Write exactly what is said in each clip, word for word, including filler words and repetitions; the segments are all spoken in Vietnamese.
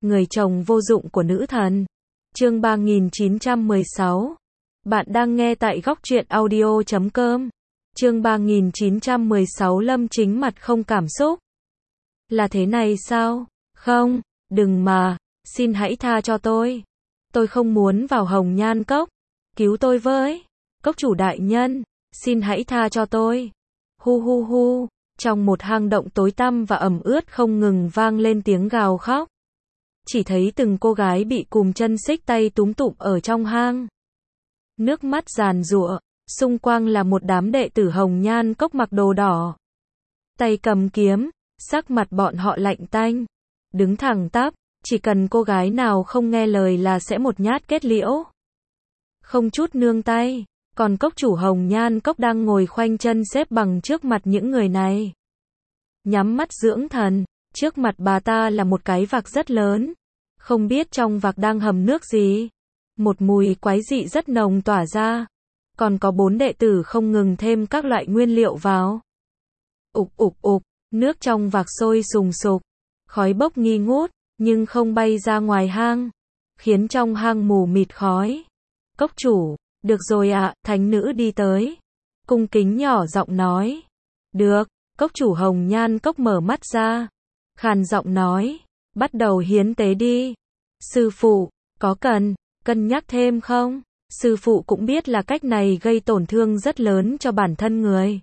Người chồng vô dụng của nữ thần. Chương ba nghìn chín trăm mười sáu. Bạn đang nghe tại góc truyện audio chấm com. Chương ba nghìn chín trăm mười sáu. Lâm Chính mặt không cảm xúc. Là thế này sao? Không, đừng mà, xin hãy tha cho tôi. Tôi không muốn vào Hồng Nhan Cốc. Cứu tôi với. Cốc chủ đại nhân, xin hãy tha cho tôi. Hu hu hu, trong một hang động tối tăm và ẩm ướt không ngừng vang lên tiếng gào khóc. Chỉ thấy từng cô gái bị cùm chân xích tay túm tụm ở trong hang. Nước mắt giàn giụa, xung quanh là một đám đệ tử Hồng Nhan Cốc mặc đồ đỏ. Tay cầm kiếm, sắc mặt bọn họ lạnh tanh, đứng thẳng tắp, chỉ cần cô gái nào không nghe lời là sẽ một nhát kết liễu. Không chút nương tay, còn cốc chủ Hồng Nhan Cốc đang ngồi khoanh chân xếp bằng trước mặt những người này. Nhắm mắt dưỡng thần, trước mặt bà ta là một cái vạc rất lớn. Không biết trong vạc đang hầm nước gì. Một mùi quái dị rất nồng tỏa ra. Còn có bốn đệ tử không ngừng thêm các loại nguyên liệu vào. Ục ục ục, nước trong vạc sôi sùng sục. Khói bốc nghi ngút, nhưng không bay ra ngoài hang. Khiến trong hang mù mịt khói. Cốc chủ, được rồi ạ, thánh nữ đi tới. Cung kính nhỏ giọng nói. Được, cốc chủ Hồng Nhan Cốc mở mắt ra. Khàn giọng nói, bắt đầu hiến tế đi. Sư phụ, có cần, cân nhắc thêm không? Sư phụ cũng biết là cách này gây tổn thương rất lớn cho bản thân người.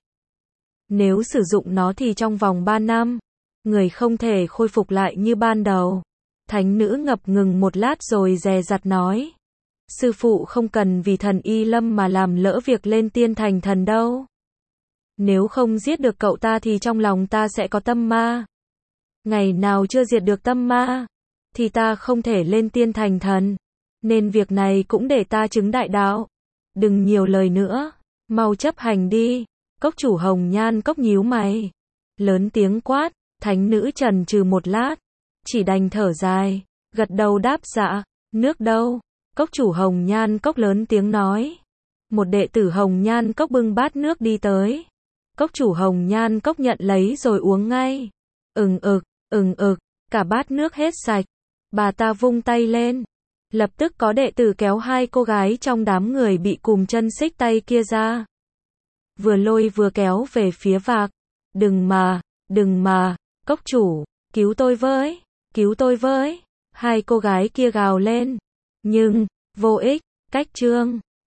Nếu sử dụng nó thì trong vòng ba năm, người không thể khôi phục lại như ban đầu. Thánh nữ ngập ngừng một lát rồi dè dặt nói. Sư phụ không cần vì thần y lâm mà làm lỡ việc lên tiên thành thần đâu. Nếu không giết được cậu ta thì trong lòng ta sẽ có tâm ma. Ngày nào chưa diệt được tâm ma, thì ta không thể lên tiên thành thần. Nên việc này cũng để ta chứng đại đạo. Đừng nhiều lời nữa, mau chấp hành đi. Cốc chủ Hồng Nhan Cốc nhíu mày, lớn tiếng quát. Thánh nữ chần chừ một lát, chỉ đành thở dài, gật đầu đáp dạ. Nước đâu? Cốc chủ Hồng Nhan Cốc lớn tiếng nói. Một đệ tử Hồng Nhan Cốc bưng bát nước đi tới. Cốc chủ Hồng Nhan Cốc nhận lấy rồi uống ngay. Ừng ực, ừng ực, cả bát nước hết sạch. Bà ta vung tay lên. Lập tức có đệ tử kéo hai cô gái trong đám người bị cùm chân xích tay kia ra. Vừa lôi vừa kéo về phía vạc. Đừng mà, đừng mà, cốc chủ, cứu tôi với, cứu tôi với. Hai cô gái kia gào lên. Nhưng, vô ích, cách chương.